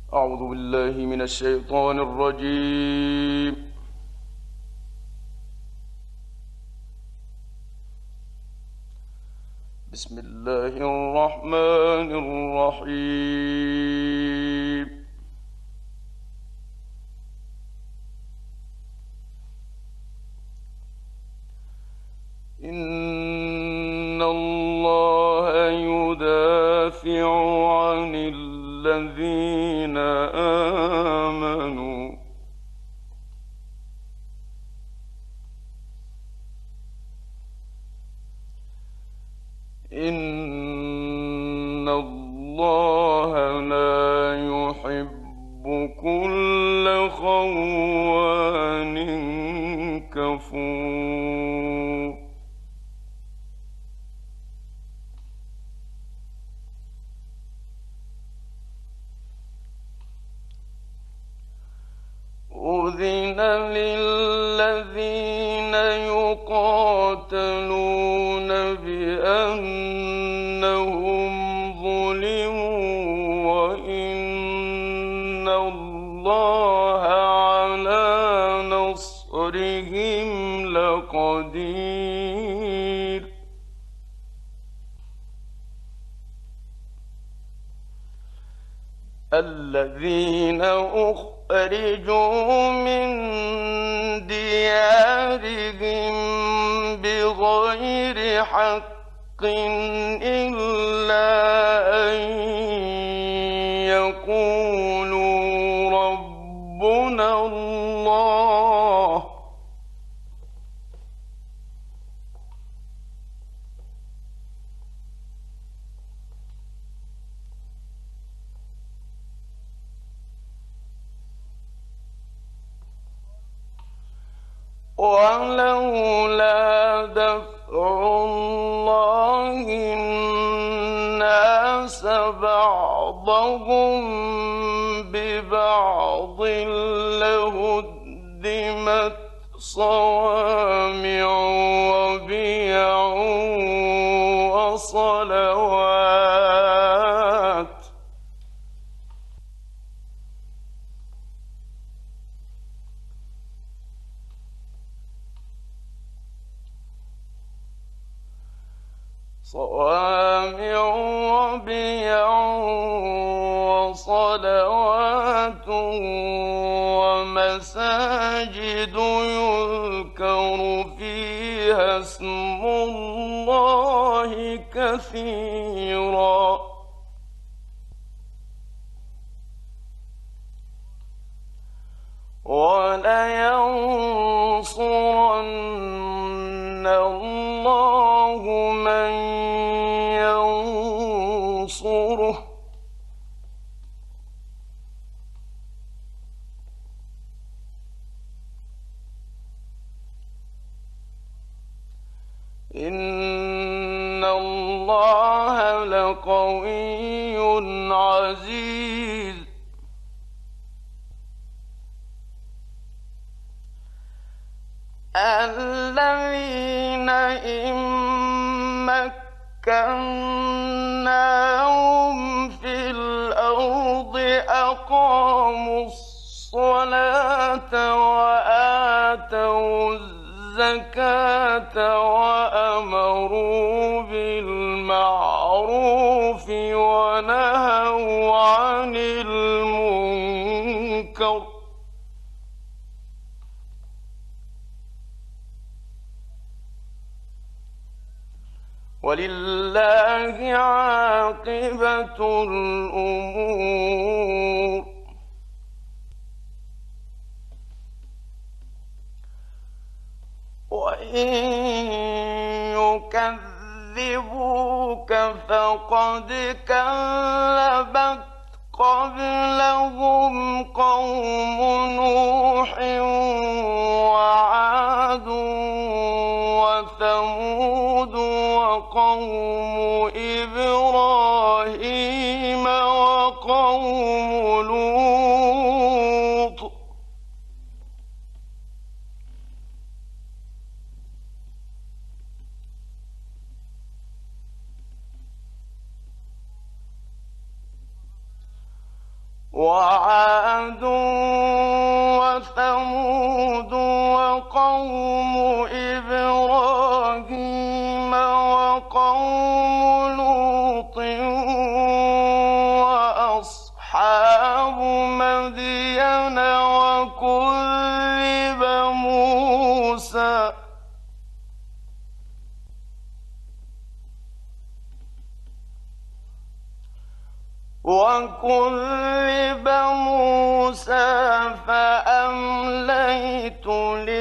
أعوذ بالله من الشيطان الرجيم. بسم الله الرحمن الرحيم. إن الله يدافع عن الذين آمنوا إن الله لا يحب كل خوان كفور. أذن للذين يقاتلون بأنهم ظلموا وإن الله على نصرهم لقدير. الذين أخرجوا من ديارهم بغير حق إلا أن يقولوا ربنا الله ولولا دفع الله الناس بعضهم ببعض لهدمت صوامع وبيع وصلوات وصلوات ومساجد يذكر فيها اسم الله كثيرا ولينصرن الله من ينصره إن الله لقوي عزيز. الذين إن مكناهم في الأرض أقاموا الصلاة وآتوا الزكاة وأمروا بالمعروف ونهوا عن المنكر ولله عاقبة الأمور. وإن يكذبوك فقد كذبت قبلهم قوم نوح وعاد وثمود وقوم إبراهيم وقوم لوط وعاد وثمود وقوم إبراهيم وقوم لوط وأصحاب مدين وكذب موسى فأمليت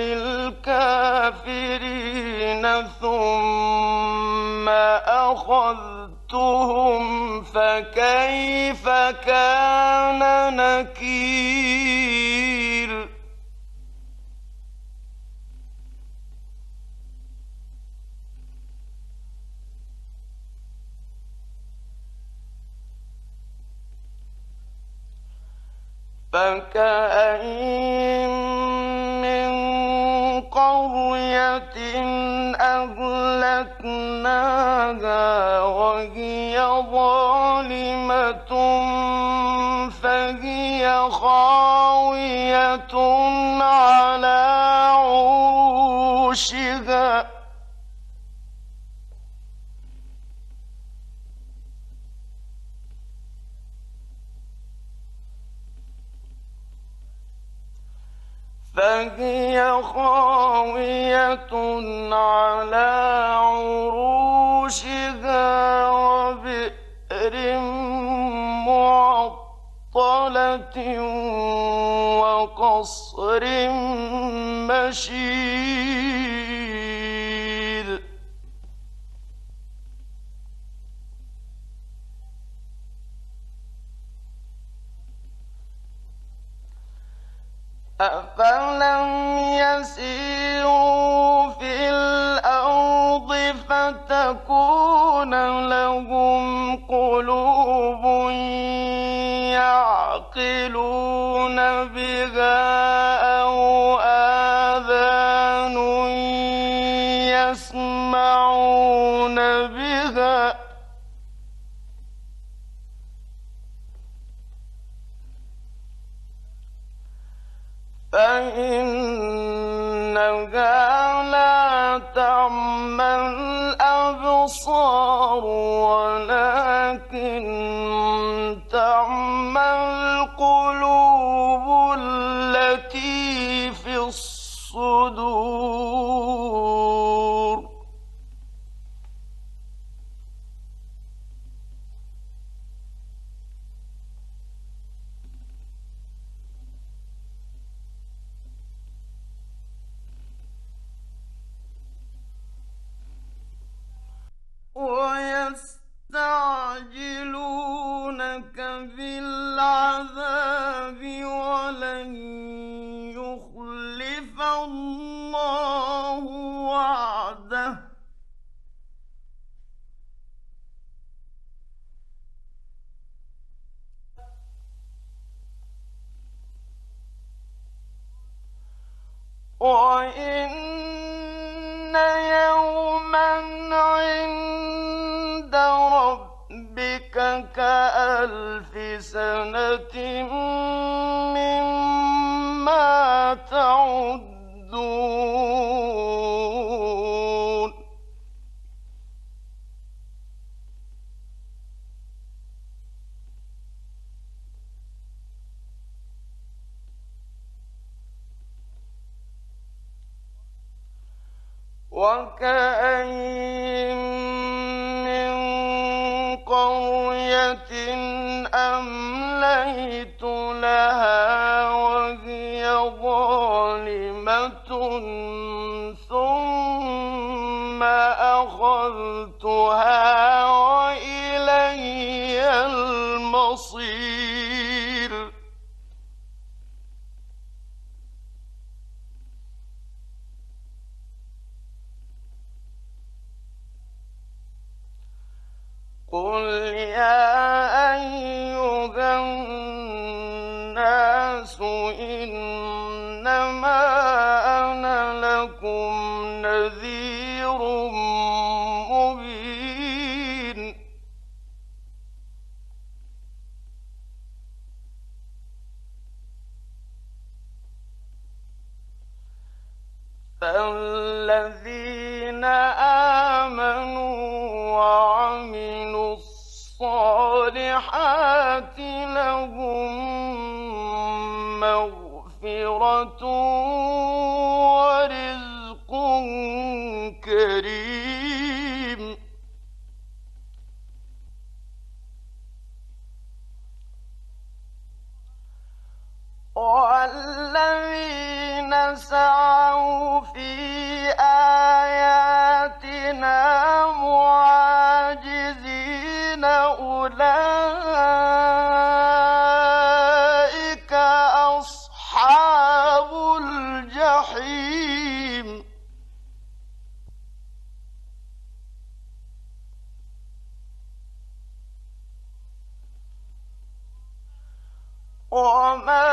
للكافرين ثم أخذتهم فكيف كان نكير. فكأين من قرية أهلكناها وهي ظالمة فهي خاوية على عروشها وبئر معطلة وقصر مشيد. أفلم يسيروا في الأرض فتكون لهم قلوب يعقلون بها أو آذان يسمعون بها فإنها لا تعمى الأبصار ولكن تعمى القلوب التي في الصدور. ويستعجلونك بالعذاب ولن يخلف الله وعده وإن يوما عند ربك كألف سنة مما تعدون. وكأين من قرية أمليت لها وهي ظالمة ثم أخذتها وإلي المصير. قل يا أيها الناس إنما أنا لكم نذير مبين. فالذين آمنوا وعملوا الصالحات لهم مغفرة ورزق كريم. والذين سعوا في آياتنا معاجزين أولئك أصحاب الجحيم. وما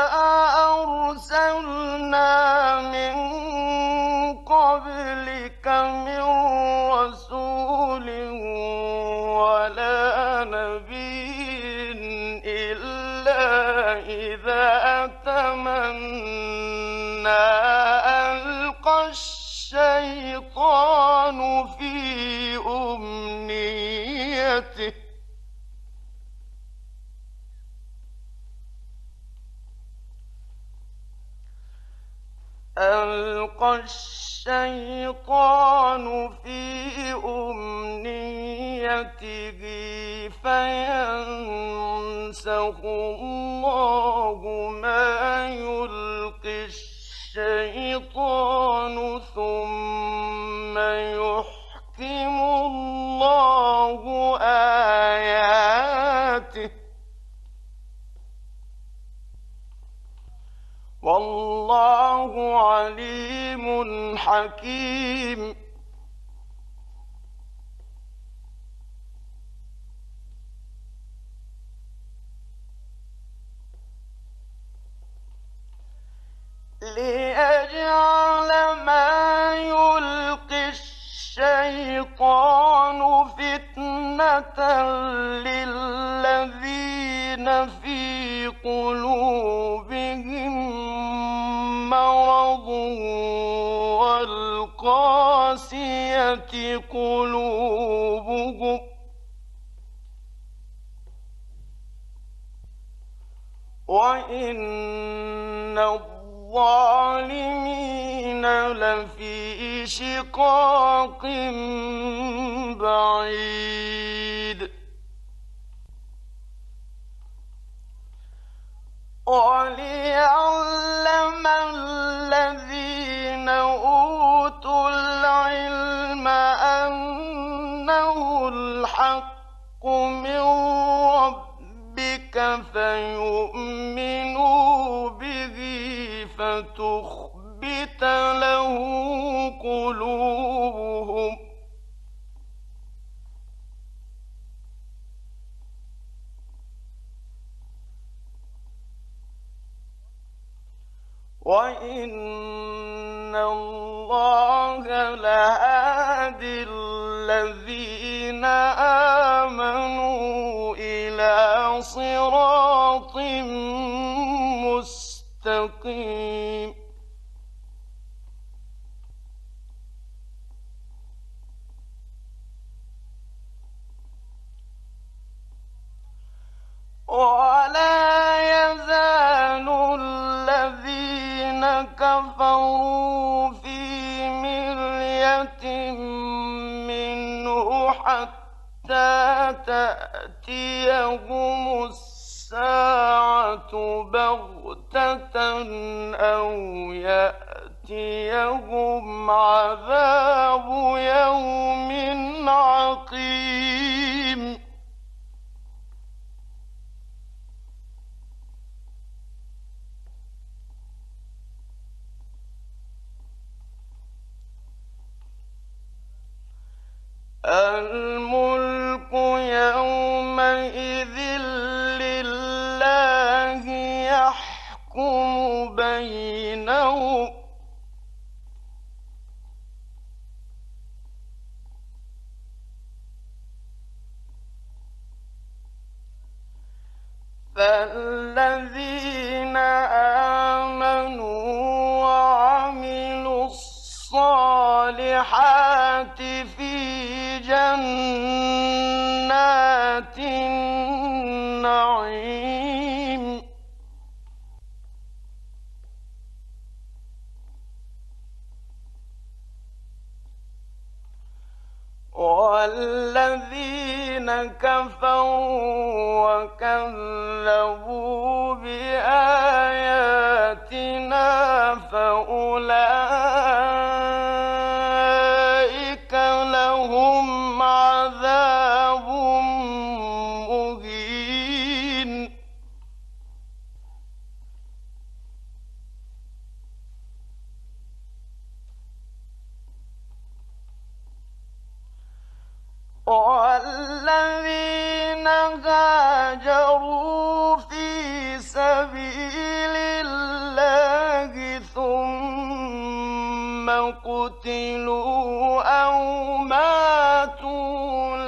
أرسلنا من قبلك من رسول ولا نبي إلا إذا تمنى ألقى الشيطان في أمنيته فينسخ الله ما يلقي الشيطان ثم يحكم الله آياته والله عليم حكيم. ليجعل ما يلقي الشيطان فتنة للذين في قلوبهم مرض والقاسية قلوبهم وإن الظالمين لفي شقاق بعيد. وليعلم الذين أوتوا العلم أنه الحق من ربك فيؤمنوا به فتخبت له قلوبهم وإن الله لهادي الذين آمنوا إلى صراط مستقيم. ولا يزال الذين كفروا في مرية منه حتى تأتيهم الساعة بغتة أو يأتيهم عذاب يوم عقيم. الملك يومئذ لله يحكم بينهم فالذين آمنوا وعملوا الصالحات والذين كفروا وكذبوا بآياتنا فأولئك لهم عذاب مهين والذين هاجروا في سبيل الله ثم قتلوا أو ماتوا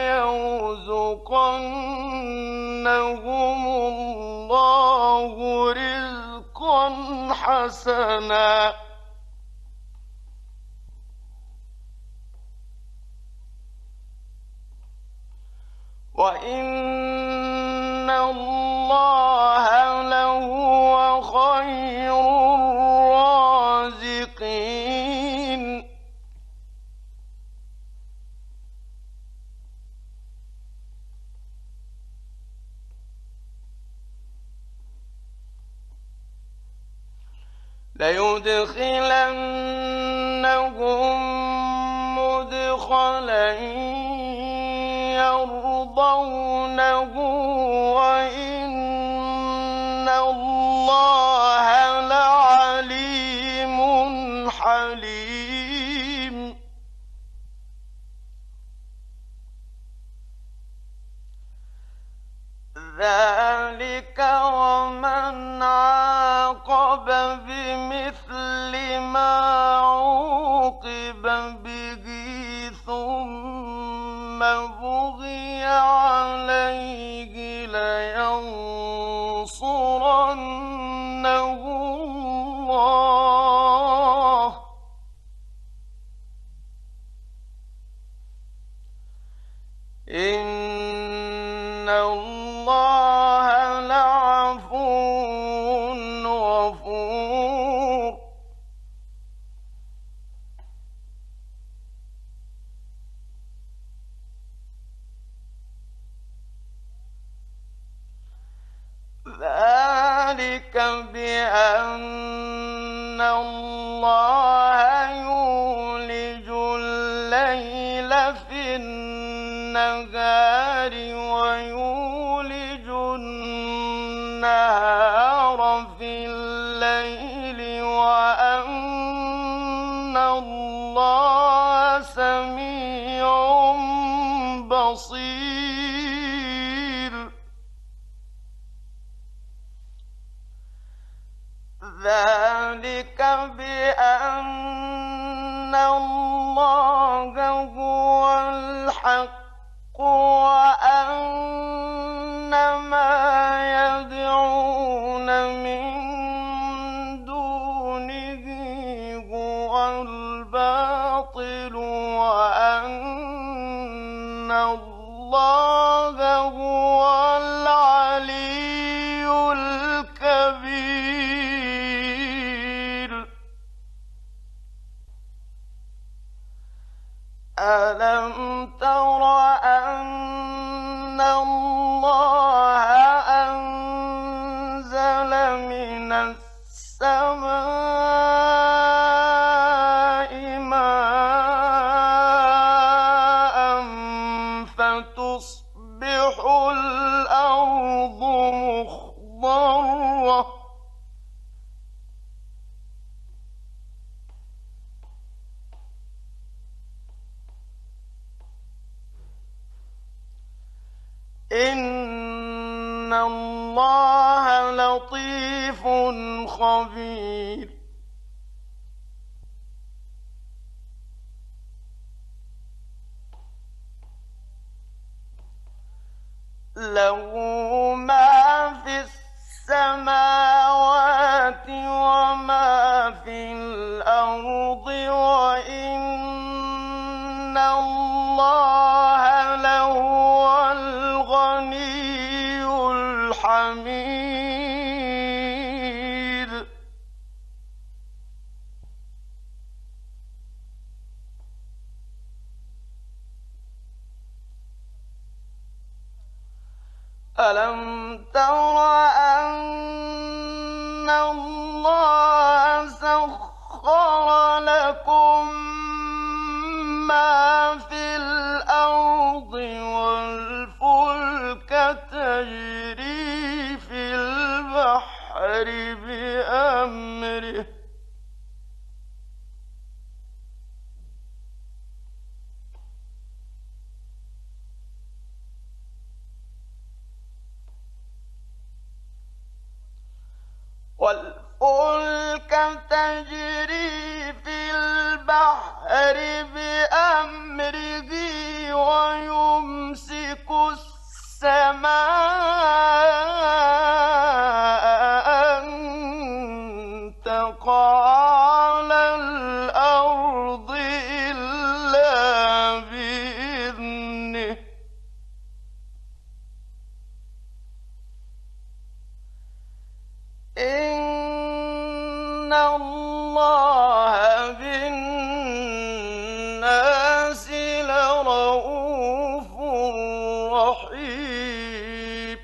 ليرزقنهم الله رزقا حسنا وَإِنَّ اللَّهَ لَهُوَ خَيْرُ الرَّازِقِينَ لَيُدْخِلَنَّهُم مُّدْخَلًا يرضونه وإن الله لعليم حليم ذلك ومن عاقب بمثل ما عوقب به ثم بغي عليه لينصرنه الله إن الله لعفو غفور ذلك بأن الله يولج الليل في النهار ويولج النهار في الليل وأن الله سميع بصير ذلك بأن الله هو الحق وأن ما يدعون من دونه هو الباطل وأن الله هو العلي الكبير ألم تر أن الله أنزل من السماء ماء فتصبح الأرض مخضرة إن الله لطيف خبير له ما في السماوات وما في الأرض وإن الله لهو الغني الحميد ألم تر أن الله سخر لكم ما في الأرض والفلك تجري في البحر بأمره والفلك تجري في البحر بأمره ويمسك السماء أن تقع على الأرض إلا بإذنه إن الله بالناس لرءوف رحيم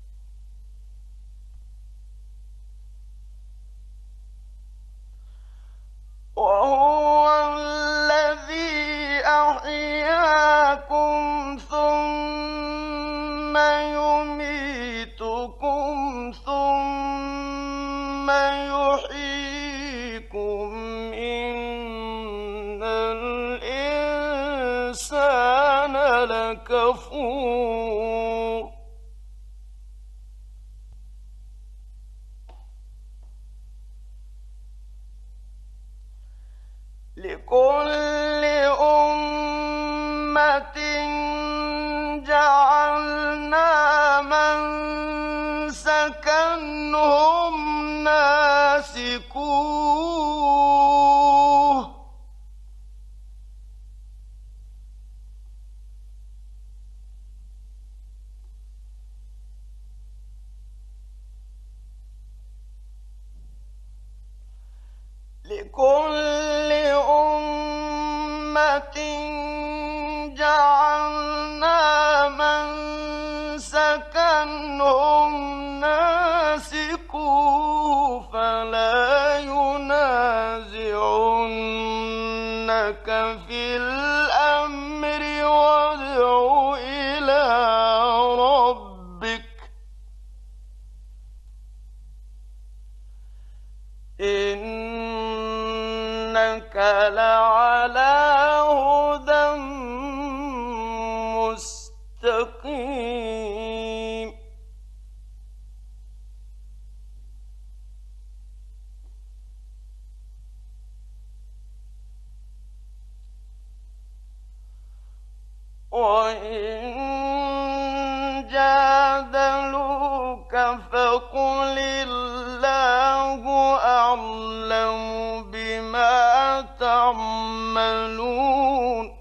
وهو الذي أحياكم ثم يميتكم ثم يحييكم إن الإنسان لكفور لكل أمة جعلنا منسكا هم ناسكوه لكل أمة جعلنا منسكا هم ناسكوه فلا ينازعنك في الأمر وادع إلى ربك إنك لعلى هدى مستقيم وإن جادلوك فقل الله أعلم بما تعملون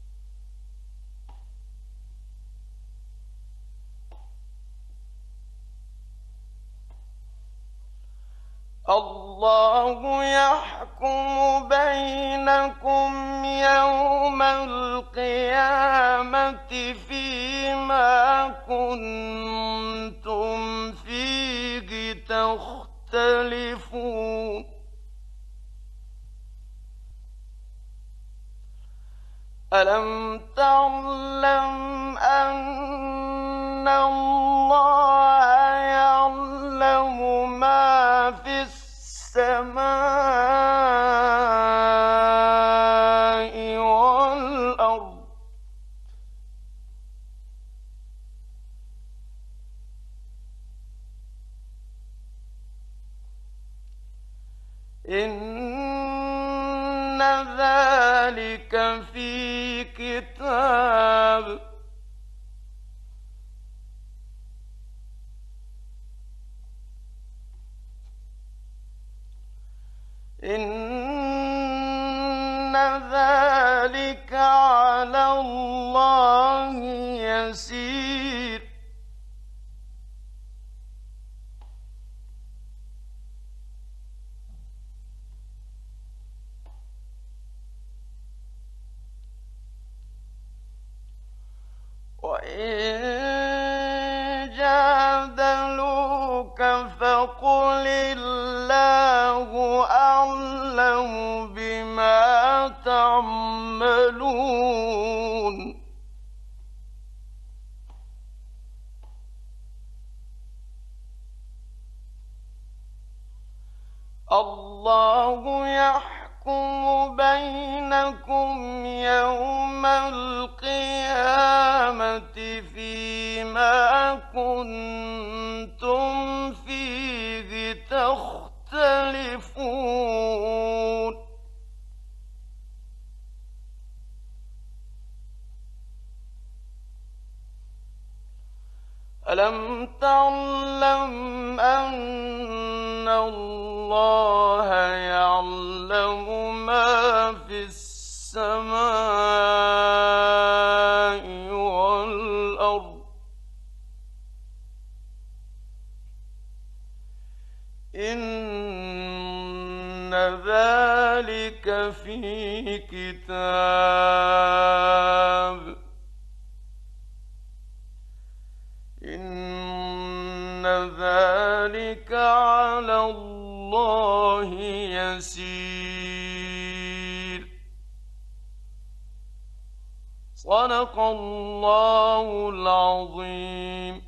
الله يحكم بينكم يوم القيامة فيما كنتم فيه تختلفون ألم تعلم أن الله يعلم ما في السماء والأرض إن ذلك في كتاب إن ذلك على الله يسير وإن قل الله أعلم بما تعملون الله يحكم بينكم يوم القيامة فيما كنتم فيه تختلفون ألم تعلم أن الله يعلم ما في السماء والأرض إن ذلك في كتاب إن ذلك على الله يسير صدق الله العظيم.